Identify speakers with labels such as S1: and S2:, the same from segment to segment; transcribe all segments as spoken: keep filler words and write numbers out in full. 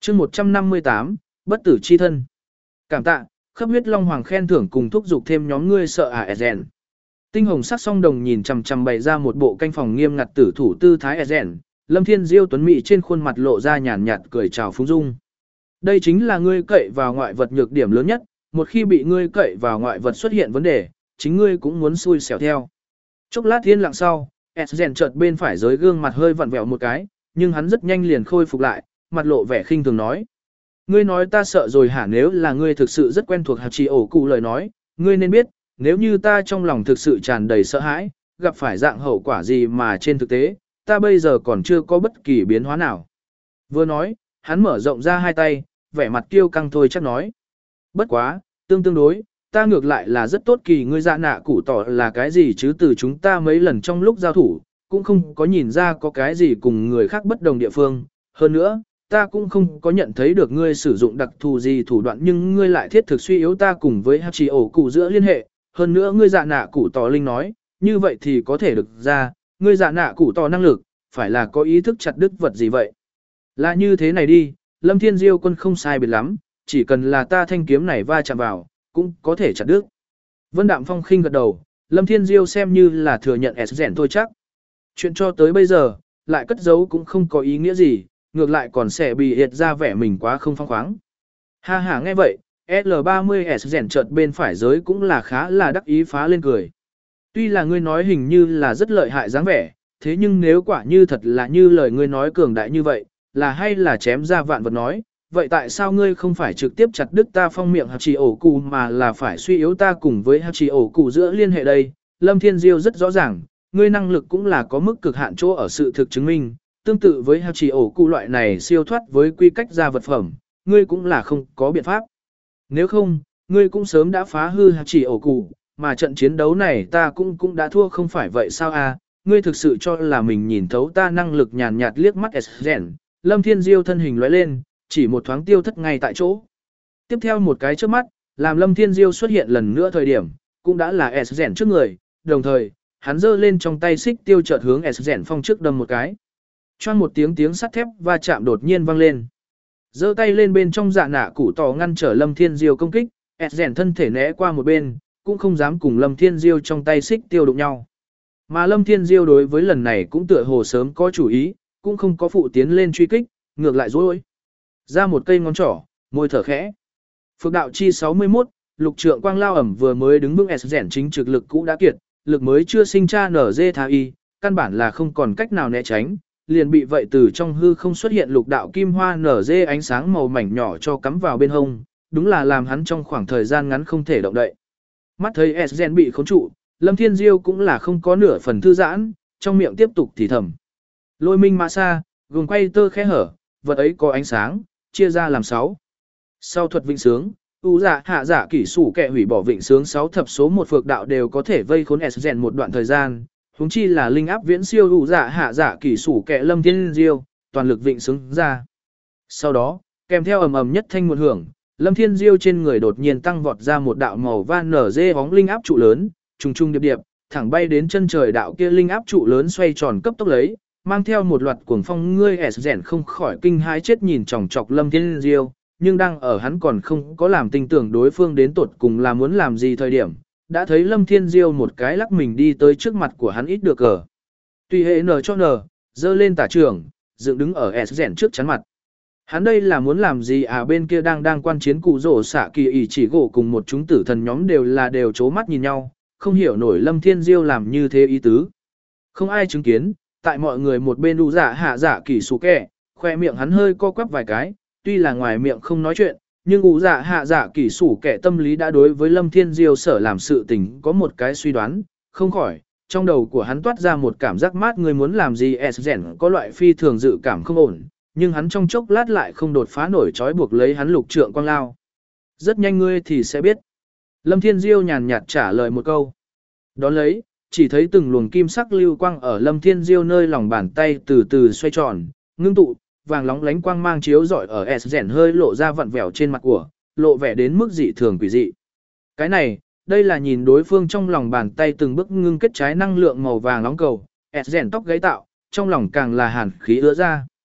S1: chương một trăm năm mươi tám, bất tử chi thân. Cảm tạ, khắp huyết long hoàng khen thưởng cùng thúc giục thêm nhóm ngươi sợ à Ezen. Tinh hồng sắc song đồng nhìn chằm chằm bày ra một bộ canh phòng nghiêm ngặt tử thủ tư thái Ezen, Lâm Thiên Diêu tuấn mỹ trên khuôn mặt lộ ra nhàn nhạt cười chào phúng dung. Đây chính là ngươi cậy vào ngoại vật nhược điểm lớn nhất, một khi bị ngươi cậy vào ngoại vật xuất hiện vấn đề, chính ngươi cũng muốn xui xẻo theo. Chốc lát thiên lặng sau, Ezen chợt bên phải giới gương mặt hơi vặn vẹo một cái, nhưng hắn rất nhanh liền khôi phục lại, mặt lộ vẻ khinh thường nói. Ngươi nói ta sợ rồi hả? Nếu là ngươi thực sự rất quen thuộc Hachi ổ cụ lời nói, ngươi nên biết, nếu như ta trong lòng thực sự tràn đầy sợ hãi, gặp phải dạng hậu quả gì mà trên thực tế, ta bây giờ còn chưa có bất kỳ biến hóa nào. Vừa nói, hắn mở rộng ra hai tay, vẻ mặt kiêu căng thôi chắc nói. Bất quá, tương tương đối, ta ngược lại là rất tốt kỳ ngươi dạ nạ củ tỏ là cái gì chứ từ chúng ta mấy lần trong lúc giao thủ, cũng không có nhìn ra có cái gì cùng người khác bất đồng địa phương. Hơn nữa, ta cũng không có nhận thấy được ngươi sử dụng đặc thù gì thủ đoạn nhưng ngươi lại thiết thực suy yếu ta cùng với Hachi ổ cụ giữa liên hệ. Hơn nữa ngươi dạ nạ củ tỏ linh nói, như vậy thì có thể được ra, ngươi dạ nạ củ tỏ năng lực, phải là có ý thức chặt đứt vật gì vậy. Là như thế này đi, Lâm Thiên Diêu quân không sai biệt lắm, chỉ cần là ta thanh kiếm này va chạm vào, cũng có thể chặt đứt. Vân Đạm Phong khinh gật đầu, Lâm Thiên Diêu xem như là thừa nhận s rèn thôi chắc. Chuyện cho tới bây giờ, lại cất giấu cũng không có ý nghĩa gì, ngược lại còn sẽ bị hiện ra vẻ mình quá không phong khoáng. Ha ha nghe vậy, L ba mươi S rèn chợt bên phải giới cũng là khá là đắc ý phá lên cười. Tuy là ngươi nói hình như là rất lợi hại dáng vẻ, thế nhưng nếu quả như thật là như lời ngươi nói cường đại như vậy, là hay là chém ra vạn vật nói, vậy tại sao ngươi không phải trực tiếp chặt đứt ta phong miệng Hachi ổ cụ mà là phải suy yếu ta cùng với Hachi ổ cụ giữa liên hệ đây? Lâm Thiên Diêu rất rõ ràng, ngươi năng lực cũng là có mức cực hạn chỗ ở sự thực chứng minh, tương tự với Hachi ổ cụ loại này siêu thoát với quy cách ra vật phẩm, ngươi cũng là không có biện pháp. Nếu không, ngươi cũng sớm đã phá hư Hachi ổ cụ, mà trận chiến đấu này ta cũng cũng đã thua không phải vậy sao à? Ngươi thực sự cho là mình nhìn thấu ta năng lực nhàn nhạt liếc mắt Sgen. Lâm Thiên Diêu thân hình lóe lên, chỉ một thoáng tiêu thất ngay tại chỗ. Tiếp theo một cái trước mắt, làm Lâm Thiên Diêu xuất hiện lần nữa thời điểm, cũng đã là Sgen trước người, đồng thời, hắn giơ lên trong tay xích tiêu chợt hướng Sgen phong trước đâm một cái. Choang một tiếng tiếng sắt thép va chạm đột nhiên vang lên. Giơ tay lên bên trong dạ nạ củ tỏ ngăn trở Lâm Thiên Diêu công kích, Sgen thân thể né qua một bên, cũng không dám cùng Lâm Thiên Diêu trong tay xích tiêu đụng nhau. Mà Lâm Thiên Diêu đối với lần này cũng tựa hồ sớm có chủ ý, cũng không có phụ tiến lên truy kích, ngược lại dối. Ra một cây ngón trỏ, môi thở khẽ. Phược đạo chi sáu mươi mốt, lục trượng quang lao ẩm vừa mới đứng vững Sgen chính trực lực cũ đã kiệt, lực mới chưa sinh cha nở dê tha y, căn bản là không còn cách nào né tránh, liền bị vậy từ trong hư không xuất hiện lục đạo kim hoa nở dê ánh sáng màu mảnh nhỏ cho cắm vào bên hông, đúng là làm hắn trong khoảng thời gian ngắn không thể động đậy. Mắt thấy Sgen bị khống trụ, Lâm Thiên Diêu cũng là không có nửa phần thư giãn, trong miệng tiếp tục thì thầm. Lôi minh mã xa, gồm quay tơ khẽ hở, vật ấy có ánh sáng, chia ra làm sáu. Sau thuật vịnh sướng, ưu dạ hạ dạ kỷ sủ kẹ hủy bỏ vịnh sướng sáu thập số một phược đạo đều có thể vây khốn Sgen một đoạn thời gian, huống chi là linh áp viễn siêu ưu dạ hạ dạ kỷ sủ kẹ Lâm Thiên Diêu, toàn lực vịnh sướng ra. Sau đó, kèm theo ầm ầm nhất thanh một hưởng, Lâm Thiên Diêu trên người đột nhiên tăng vọt ra một đạo màu van nở dê bóng linh áp trụ lớn, trùng trùng điệp điệp, thẳng bay đến chân trời đạo kia linh áp trụ lớn xoay tròn cấp tốc lấy, mang theo một loạt cuồng phong ngươi Sgen không khỏi kinh hãi chết nhìn chòng chọc Lâm Thiên Diêu, nhưng đang ở hắn còn không có làm tin tưởng đối phương đến tột cùng là muốn làm gì thời điểm, đã thấy Lâm Thiên Diêu một cái lắc mình đi tới trước mặt của hắn ít được cờ. Tùy hệ nở cho nở, dơ lên tả trưởng, dựng đứng ở Sgen trước chắn mặt. Hắn đây là muốn làm gì à? Bên kia đang đang quan chiến cụ rổ xạ kỳ ỷ chỉ gỗ cùng một chúng tử thần nhóm đều là đều chố mắt nhìn nhau, không hiểu nổi Lâm Thiên Diêu làm như thế ý tứ. Không ai chứng kiến, tại mọi người một bên đu dạ hạ dạ kỳ sủ kẹ, khoe miệng hắn hơi co quắp vài cái, tuy là ngoài miệng không nói chuyện, nhưng ủ dạ hạ dạ kỳ sủ kẹ tâm lý đã đối với Lâm Thiên Diêu sở làm sự tình có một cái suy đoán, không khỏi, trong đầu của hắn toát ra một cảm giác mát người muốn làm gì Sgen có loại phi thường dự cảm không ổn, nhưng hắn trong chốc lát lại không đột phá nổi trói buộc lấy hắn lục trượng quang lao. Rất nhanh ngươi thì sẽ biết. Lâm Thiên Diêu nhàn nhạt trả lời một câu. Đón lấy, chỉ thấy từng luồng kim sắc lưu quang ở Lâm Thiên Diêu nơi lòng bàn tay từ từ xoay tròn, ngưng tụ, vàng lóng lánh quang mang chiếu rọi ở Sgen hơi lộ ra vặn vẹo trên mặt của, lộ vẻ đến mức dị thường quỷ dị. Cái này, đây là nhìn đối phương trong lòng bàn tay từng bước ngưng kết trái năng lượng màu vàng nóng cầu, Sgen tóc gáy tạo, trong lòng càng là hàn khí ứa ra.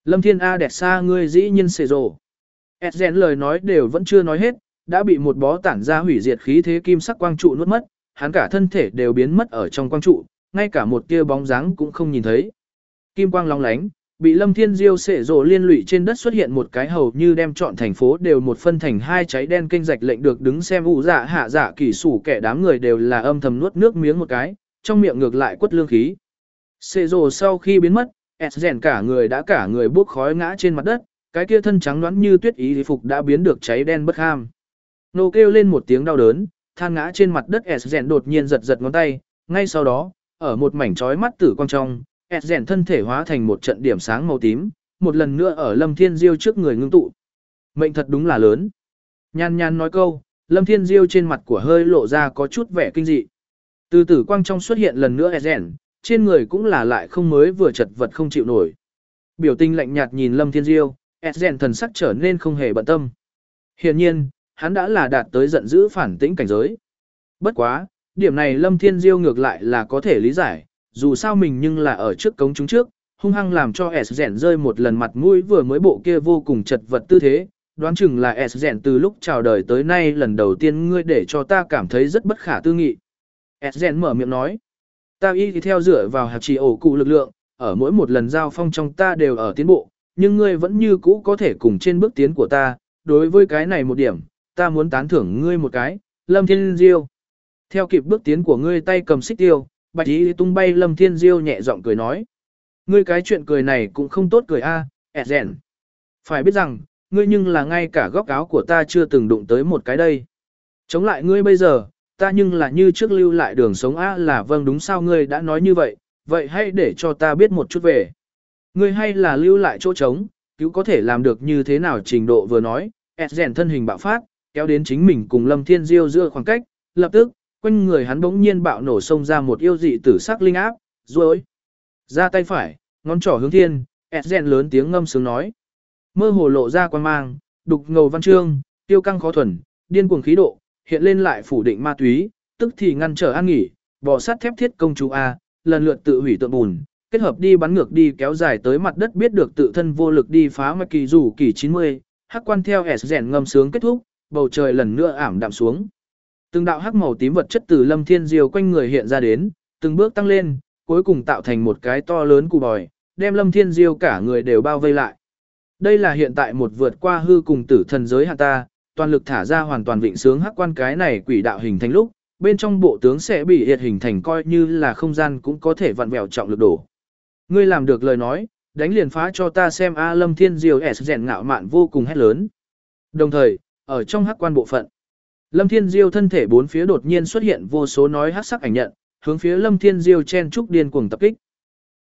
S1: Lâm Thiên A đẹp xa ngươi dĩ nhiên xề rồ. Esgen lời nói đều vẫn chưa nói hết, đã bị một bó tản ra hủy diệt khí thế kim sắc quang trụ nuốt mất, hắn cả thân thể đều biến mất ở trong quang trụ, ngay cả một tia bóng dáng cũng không nhìn thấy. Kim quang long lánh, bị Lâm Thiên Diêu xệ rồ liên lụy trên đất xuất hiện một cái hầu như đem trọn thành phố đều một phân thành hai cháy đen kênh rạch lệnh được đứng xem ủ dạ hạ dạ kỳ sủ kẻ đám người đều là âm thầm nuốt nước miếng một cái, trong miệng ngược lại quất lương khí. Xệ rồ sau khi biến mất, Esgen cả người đã cả người bốc khói ngã trên mặt đất, cái kia thân trắng nõn như tuyết ý phục đã biến được cháy đen bất ham. Nô kêu lên một tiếng đau đớn, than ngã trên mặt đất Esgen đột nhiên giật giật ngón tay, ngay sau đó, ở một mảnh chói mắt tử quang trong, Esgen thân thể hóa thành một trận điểm sáng màu tím, một lần nữa ở Lâm Thiên Diêu trước người ngưng tụ. Mệnh thật đúng là lớn. Nhan nhan nói câu, Lâm Thiên Diêu trên mặt của hơi lộ ra có chút vẻ kinh dị. Từ tử quang trong xuất hiện lần nữa Esgen, trên người cũng là lại không mới vừa chật vật không chịu nổi. Biểu tình lạnh nhạt nhìn Lâm Thiên Diêu, Esgen thần sắc trở nên không hề bận tâm. Hiển nhiên, hắn đã là đạt tới giận dữ phản tĩnh cảnh giới. Bất quá, điểm này Lâm Thiên Diêu ngược lại là có thể lý giải, dù sao mình nhưng là ở trước cống chúng trước, hung hăng làm cho Esgen rơi một lần mặt mũi vừa mới bộ kia vô cùng chật vật tư thế, đoán chừng là Esgen từ lúc chào đời tới nay lần đầu tiên ngươi để cho ta cảm thấy rất bất khả tư nghị. Esgen mở miệng nói, ta y thì theo dựa vào hạt trì ổ cụ lực lượng, ở mỗi một lần giao phong trong ta đều ở tiến bộ, nhưng ngươi vẫn như cũ có thể cùng trên bước tiến của ta, đối với cái này một điểm, ta muốn tán thưởng ngươi một cái, Lâm Thiên Diêu. Theo kịp bước tiến của ngươi tay cầm xích tiêu, bạch ý tung bay Lâm Thiên Diêu nhẹ giọng cười nói. Ngươi cái chuyện cười này cũng không tốt cười a, Esgen. Phải biết rằng, ngươi nhưng là ngay cả góc áo của ta chưa từng đụng tới một cái đây. Chống lại ngươi bây giờ, ta nhưng là như trước lưu lại đường sống a là vâng đúng sao ngươi đã nói như vậy, vậy hãy để cho ta biết một chút về. Ngươi hay là lưu lại chỗ trống, cứu có thể làm được như thế nào trình độ vừa nói, Esgen thân hình bạo phát, kéo đến chính mình cùng Lâm Thiên Diêu giữa khoảng cách, lập tức, quanh người hắn bỗng nhiên bạo nổ xông ra một yêu dị tử sắc linh áp, rồi ra tay phải, ngón trỏ hướng thiên, Esgen lớn tiếng ngâm sướng nói. Mơ hồ lộ ra quan mang, đục ngầu văn chương, tiêu căng khó thuần, điên cuồng khí độ, hiện lên lại phủ định ma túy, tức thì ngăn trở an nghỉ, bò sát thép thiết công chú A, lần lượt tự hủy tượng bùn, kết hợp đi bắn ngược đi kéo dài tới mặt đất biết được tự thân vô lực đi phá mạch kỳ rủ kỳ chín mươi, hắc quan theo Esgen ngâm sướng kết thúc, bầu trời lần nữa ảm đạm xuống. Từng đạo hắc màu tím vật chất từ Lâm Thiên Diêu quanh người hiện ra đến, từng bước tăng lên, cuối cùng tạo thành một cái to lớn cù bòi, đem Lâm Thiên Diêu cả người đều bao vây lại. Đây là hiện tại một vượt qua hư cùng tử thần giới hạ ta, toàn lực thả ra hoàn toàn vịnh sướng hắc quan cái này quỷ đạo hình thành lúc, bên trong bộ tướng sẽ bị hiệt hình thành coi như là không gian cũng có thể vặn vẹo trọng lực đổ. Ngươi làm được lời nói, đánh liền phá cho ta xem a Lâm Thiên Diêu s rèn ngạo mạn vô cùng hét lớn. Đồng thời, ở trong hắc quan bộ phận, Lâm Thiên Diêu thân thể bốn phía đột nhiên xuất hiện vô số nói hắc sắc ảnh nhận, hướng phía Lâm Thiên Diêu chen trúc điên cuồng tập kích.